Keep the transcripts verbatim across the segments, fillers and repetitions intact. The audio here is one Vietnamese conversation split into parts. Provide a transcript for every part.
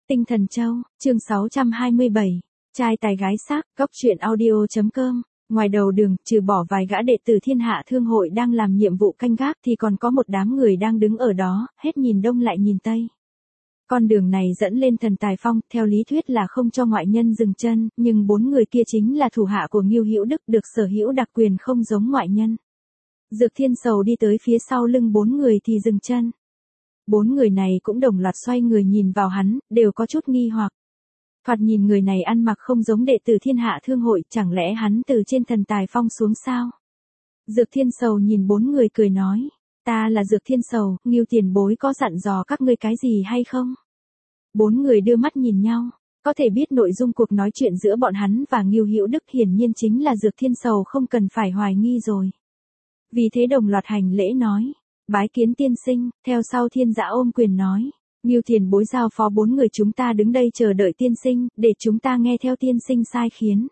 Tinh Thần Châu, chương sáu trăm hai mươi bảy, trai tài gái sắc, góc truyện audio.com. Ngoài đầu đường, trừ bỏ vài gã đệ tử Thiên Hạ Thương hội đang làm nhiệm vụ canh gác thì còn có một đám người đang đứng ở đó, hết nhìn đông lại nhìn tây. Con đường này dẫn lên Thần Tài Phong, theo lý thuyết là không cho ngoại nhân dừng chân, nhưng bốn người kia chính là thủ hạ của Ngưu Hữu Đức, được sở hữu đặc quyền không giống ngoại nhân. Dược Thiên Sầu đi tới phía sau lưng bốn người thì dừng chân. Bốn người này cũng đồng loạt xoay người nhìn vào hắn, đều có chút nghi hoặc. Thoạt nhìn người này ăn mặc không giống đệ tử Thiên Hạ Thương hội, chẳng lẽ hắn từ trên Thần Tài Phong xuống sao? Dược Thiên Sầu nhìn bốn người cười nói, ta là Dược Thiên Sầu, Ngưu tiền bối có dặn dò các ngươi cái gì hay không? Bốn người đưa mắt nhìn nhau, có thể biết nội dung cuộc nói chuyện giữa bọn hắn và Ngưu Hữu Đức hiển nhiên chính là Dược Thiên Sầu không cần phải hoài nghi rồi. Vì thế đồng loạt hành lễ nói, bái kiến tiên sinh, theo sau Thiên Dã ôm quyền nói, Ngưu tiền bối giao phó bốn người chúng ta đứng đây chờ đợi tiên sinh, để chúng ta nghe theo tiên sinh sai khiến.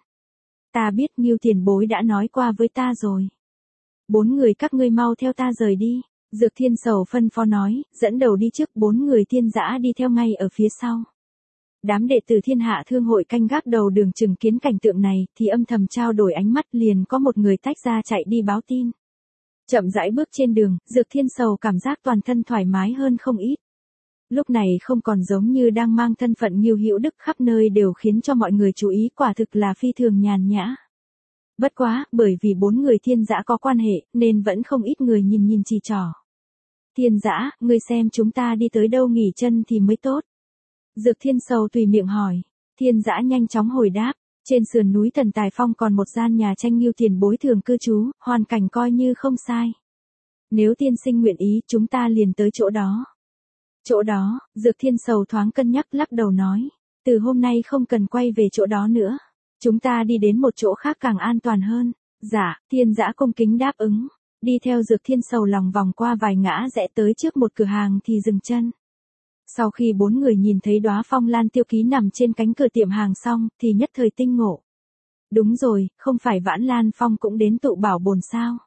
Ta biết Ngưu tiền bối đã nói qua với ta rồi. Bốn người các ngươi mau theo ta rời đi. Dược Thiên Sầu phân phó nói, dẫn đầu đi trước, bốn người Thiên Dã đi theo ngay ở phía sau. Đám đệ tử Thiên Hạ Thương hội canh gác đầu đường chứng kiến cảnh tượng này, thì âm thầm trao đổi ánh mắt, liền có một người tách ra chạy đi báo tin. Chậm rãi bước trên đường, Dược Thiên Sầu cảm giác toàn thân thoải mái hơn không ít. Lúc này không còn giống như đang mang thân phận Ngưu Hữu Đức khắp nơi đều khiến cho mọi người chú ý, quả thực là phi thường nhàn nhã. Bất quá, bởi vì bốn người Thiên Dã có quan hệ, nên vẫn không ít người nhìn nhìn chỉ trỏ. Thiên Dã, ngươi xem chúng ta đi tới đâu nghỉ chân thì mới tốt. Dược Thiên Sầu tùy miệng hỏi. Thiên Dã nhanh chóng hồi đáp, trên sườn núi Thần Tài Phong còn một gian nhà tranh Ngưu tiền bối thường cư trú, hoàn cảnh coi như không sai. Nếu tiên sinh nguyện ý, chúng ta liền tới chỗ đó. Chỗ đó, Dược Thiên Sầu thoáng cân nhắc lắc đầu nói, từ hôm nay không cần quay về chỗ đó nữa. Chúng ta đi đến một chỗ khác càng an toàn hơn. Dạ, Thiên Dã cung kính đáp ứng. Đi theo Dược Thiên Sầu lòng vòng qua vài ngã rẽ tới trước một cửa hàng thì dừng chân. Sau khi bốn người nhìn thấy đóa phong lan tiêu ký nằm trên cánh cửa tiệm hàng xong, thì nhất thời tinh ngộ. Đúng rồi, không phải Vãn Lan Phong cũng đến tụ bảo bồn sao?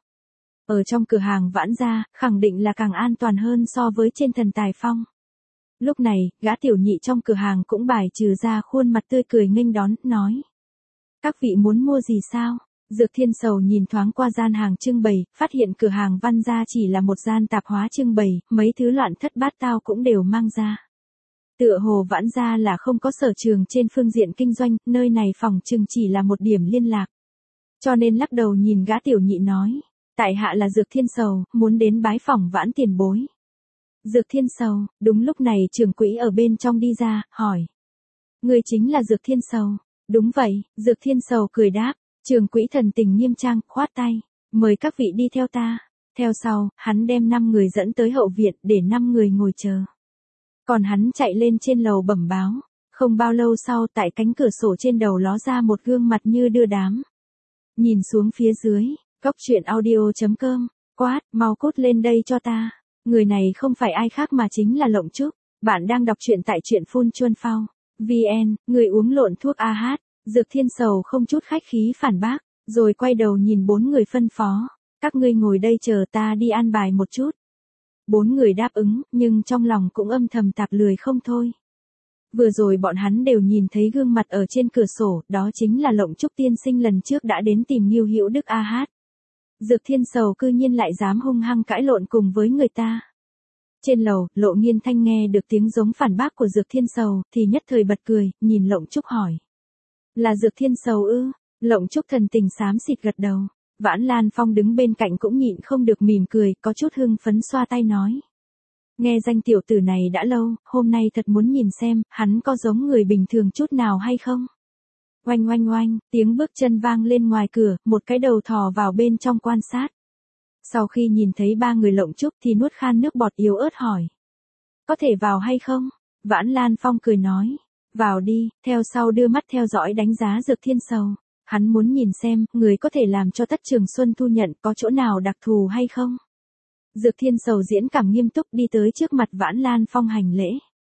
Ở trong cửa hàng Vãn gia, khẳng định là càng an toàn hơn so với trên Thần Tài Phong. Lúc này, gã tiểu nhị trong cửa hàng cũng bài trừ ra khuôn mặt tươi cười nghênh đón, nói. Các vị muốn mua gì sao? Dược Thiên Sầu nhìn thoáng qua gian hàng trưng bày, phát hiện cửa hàng Văn gia chỉ là một gian tạp hóa trưng bày, mấy thứ loạn thất bát tao cũng đều mang ra. Tựa hồ Vãn gia là không có sở trường trên phương diện kinh doanh, nơi này phòng trưng chỉ là một điểm liên lạc. Cho nên lắc đầu nhìn gã tiểu nhị nói, tại hạ là Dược Thiên Sầu, muốn đến bái phỏng Vãn tiền bối. Dược Thiên Sầu, đúng lúc này trưởng quỹ ở bên trong đi ra, hỏi. Người chính là Dược Thiên Sầu. Đúng vậy, Dược Thiên Sầu cười đáp. Trưởng quỹ thần tình nghiêm trang, khoát tay, mời các vị đi theo ta. Theo sau, hắn đem năm người dẫn tới hậu viện để năm người ngồi chờ. Còn hắn chạy lên trên lầu bẩm báo. Không bao lâu sau, tại cánh cửa sổ trên đầu ló ra một gương mặt như đưa đám. Nhìn xuống phía dưới, góc truyện audio.com, quát, mau cút lên đây cho ta. Người này không phải ai khác mà chính là Lộng Trúc. Bạn đang đọc truyện tại truyện phun chuân phao. vê en, người uống lộn thuốc a hát. Dược Thiên Sầu không chút khách khí phản bác, rồi quay đầu nhìn bốn người phân phó, các ngươi ngồi đây chờ ta đi an bài một chút. Bốn người đáp ứng, nhưng trong lòng cũng âm thầm tạp lười không thôi. Vừa rồi bọn hắn đều nhìn thấy gương mặt ở trên cửa sổ, đó chính là Lộng Trúc tiên sinh lần trước đã đến tìm Ngưu Hữu Đức a hát. Dược Thiên Sầu cư nhiên lại dám hung hăng cãi lộn cùng với người ta. Trên lầu, Lộ Nghiên Thanh nghe được tiếng giống phản bác của Dược Thiên Sầu, thì nhất thời bật cười, nhìn Lộng Trúc hỏi. Là Dược Thiên Sầu ư? Lộng Trúc thần tình xám xịt gật đầu. Vãn Lan Phong đứng bên cạnh cũng nhịn không được mỉm cười, có chút hưng phấn xoa tay nói. Nghe danh tiểu tử này đã lâu, hôm nay thật muốn nhìn xem, hắn có giống người bình thường chút nào hay không? Oanh oanh oanh, tiếng bước chân vang lên ngoài cửa, một cái đầu thò vào bên trong quan sát. Sau khi nhìn thấy ba người Lộng Trúc thì nuốt khan nước bọt yếu ớt hỏi. Có thể vào hay không? Vãn Lan Phong cười nói. Vào đi, theo sau đưa mắt theo dõi đánh giá Dược Thiên Sầu. Hắn muốn nhìn xem, người có thể làm cho Tất Trường Xuân thu nhận có chỗ nào đặc thù hay không. Dược Thiên Sầu diễn cảm nghiêm túc đi tới trước mặt Vãn Lan Phong hành lễ.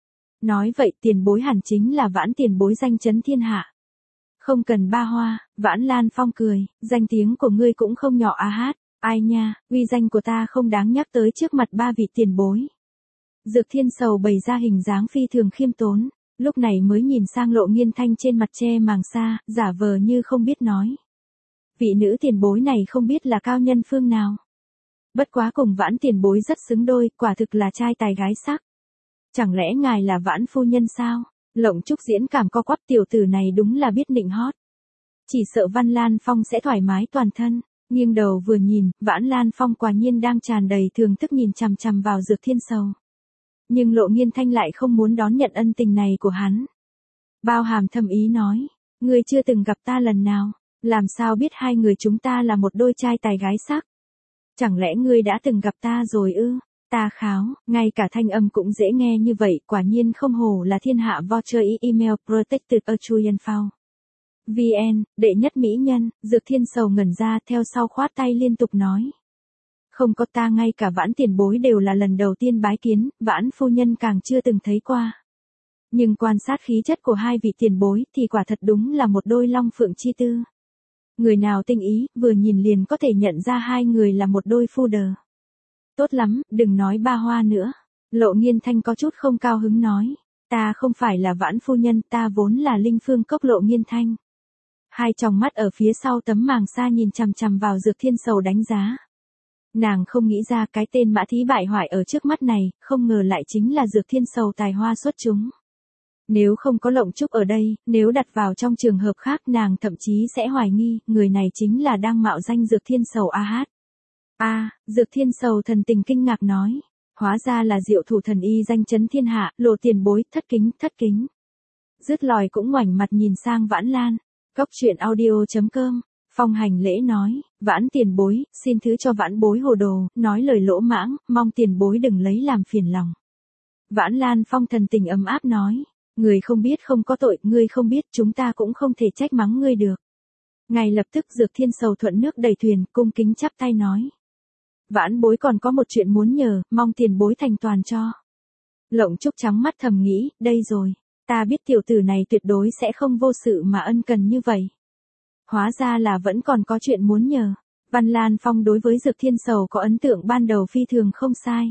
Nói vậy tiền bối hẳn chính là Vãn tiền bối danh chấn thiên hạ. Không cần ba hoa, Vãn Lan Phong cười, danh tiếng của ngươi cũng không nhỏ a hát, ai nha, uy danh của ta không đáng nhắc tới trước mặt ba vị tiền bối. Dược Thiên Sầu bày ra hình dáng phi thường khiêm tốn. Lúc này mới nhìn sang Lộ Nghiên Thanh trên mặt che màng xa, giả vờ như không biết nói. Vị nữ tiền bối này không biết là cao nhân phương nào. Bất quá cùng Vãn tiền bối rất xứng đôi, quả thực là trai tài gái sắc. Chẳng lẽ ngài là Vãn phu nhân sao? Lộng Trúc diễn cảm co quắp, tiểu tử này đúng là biết nịnh hót. Chỉ sợ Văn Lan Phong sẽ thoải mái toàn thân. Nghiêng đầu vừa nhìn, Vãn Lan Phong quả nhiên đang tràn đầy thường thức nhìn chằm chằm vào Dược Thiên Sầu. Nhưng Lộ Nghiên Thanh lại không muốn đón nhận ân tình này của hắn. Bao hàm thâm ý nói, ngươi chưa từng gặp ta lần nào, làm sao biết hai người chúng ta là một đôi trai tài gái sắc? Chẳng lẽ ngươi đã từng gặp ta rồi ư? Ta kháo, ngay cả thanh âm cũng dễ nghe như vậy, quả nhiên không hổ là thiên hạ voucher email protected a Chuyen Phao. vê en, đệ nhất mỹ nhân, Dược Thiên Sầu ngẩn ra theo sau khoát tay liên tục nói. Không có, ta ngay cả Vãn tiền bối đều là lần đầu tiên bái kiến, Vãn phu nhân càng chưa từng thấy qua. Nhưng quan sát khí chất của hai vị tiền bối thì quả thật đúng là một đôi long phượng chi tư. Người nào tinh ý, vừa nhìn liền có thể nhận ra hai người là một đôi phu đờ. Tốt lắm, đừng nói ba hoa nữa. Lộ Nghiên Thanh có chút không cao hứng nói. Ta không phải là Vãn phu nhân, ta vốn là Linh Phương Cốc Lộ Nghiên Thanh. Hai tròng mắt ở phía sau tấm màng xa nhìn chằm chằm vào Dược Thiên Sầu đánh giá. Nàng không nghĩ ra cái tên mã thí bại hoại ở trước mắt này, không ngờ lại chính là Dược Thiên Sầu tài hoa xuất chúng. Nếu không có Lộng Trúc ở đây, nếu đặt vào trong trường hợp khác nàng thậm chí sẽ hoài nghi, người này chính là đang mạo danh Dược Thiên Sầu a hát. A, Dược Thiên Sầu thần tình kinh ngạc nói, hóa ra là diệu thủ thần y danh chấn thiên hạ, Lộ tiền bối, thất kính, thất kính. Dứt lòi cũng ngoảnh mặt nhìn sang Vãn Lan. Cốc truyện audio chấm com, Phong hành lễ nói, Vãn tiền bối, xin thứ cho Vãn bối hồ đồ, nói lời lỗ mãng, mong tiền bối đừng lấy làm phiền lòng. Vãn Lan Phong thần tình ấm áp nói, người không biết không có tội, ngươi không biết chúng ta cũng không thể trách mắng ngươi được. Ngay lập tức Dược Thiên Sầu thuận nước đầy thuyền, cung kính chắp tay nói. Vãn bối còn có một chuyện muốn nhờ, mong tiền bối thành toàn cho. Lộng Trúc trắng mắt thầm nghĩ, đây rồi. Ta biết tiểu tử này tuyệt đối sẽ không vô sự mà ân cần như vậy. Hóa ra là vẫn còn có chuyện muốn nhờ. Văn Lan Phong đối với Dược Thiên Sầu có ấn tượng ban đầu phi thường không sai.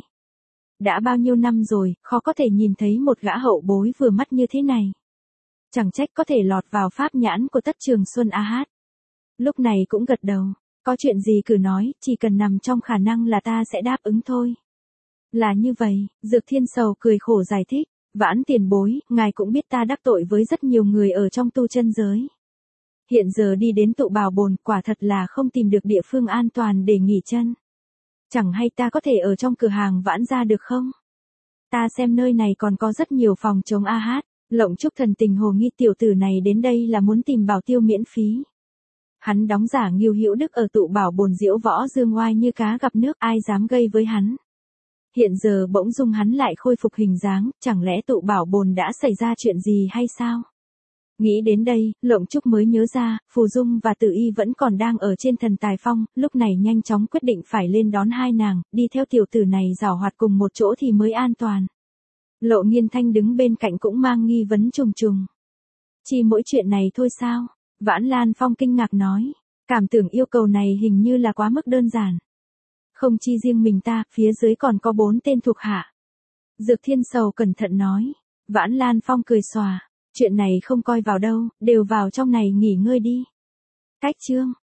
Đã bao nhiêu năm rồi, khó có thể nhìn thấy một gã hậu bối vừa mắt như thế này. Chẳng trách có thể lọt vào pháp nhãn của Tất Trường Xuân a hát. Lúc này cũng gật đầu, có chuyện gì cứ nói, chỉ cần nằm trong khả năng là ta sẽ đáp ứng thôi. Là như vậy, Dược Thiên Sầu cười khổ giải thích. Vãn tiền bối, ngài cũng biết ta đắc tội với rất nhiều người ở trong tu chân giới. Hiện giờ đi đến tụ Bảo Bồn, quả thật là không tìm được địa phương an toàn để nghỉ chân. Chẳng hay ta có thể ở trong cửa hàng Vãn gia được không? Ta xem nơi này còn có rất nhiều phòng chống a hát. Lộng Trúc thần tình hồ nghi, tiểu tử này đến đây là muốn tìm bảo tiêu miễn phí. Hắn đóng giả Ngưu Hữu Đức ở tụ Bảo Bồn diễu võ dương oai như cá gặp nước, ai dám gây với hắn. Hiện giờ bỗng dung hắn lại khôi phục hình dáng, chẳng lẽ tụ Bảo Bồn đã xảy ra chuyện gì hay sao? Nghĩ đến đây, Lộng Trúc mới nhớ ra, Phù Dung và Tử Y vẫn còn đang ở trên Thần Tài Phong, lúc này nhanh chóng quyết định phải lên đón hai nàng, đi theo tiểu tử này giảo hoạt cùng một chỗ thì mới an toàn. Lộ Nghiên Thanh đứng bên cạnh cũng mang nghi vấn trùng trùng. Chỉ mỗi chuyện này thôi sao? Vãn Lan Phong kinh ngạc nói, cảm tưởng yêu cầu này hình như là quá mức đơn giản. Không chi riêng mình ta, phía dưới còn có bốn tên thuộc hạ. Dược Thiên Sầu cẩn thận nói. Vãn Lan Phong cười xòa. Chuyện này không coi vào đâu, đều vào trong này nghỉ ngơi đi. Cách chương.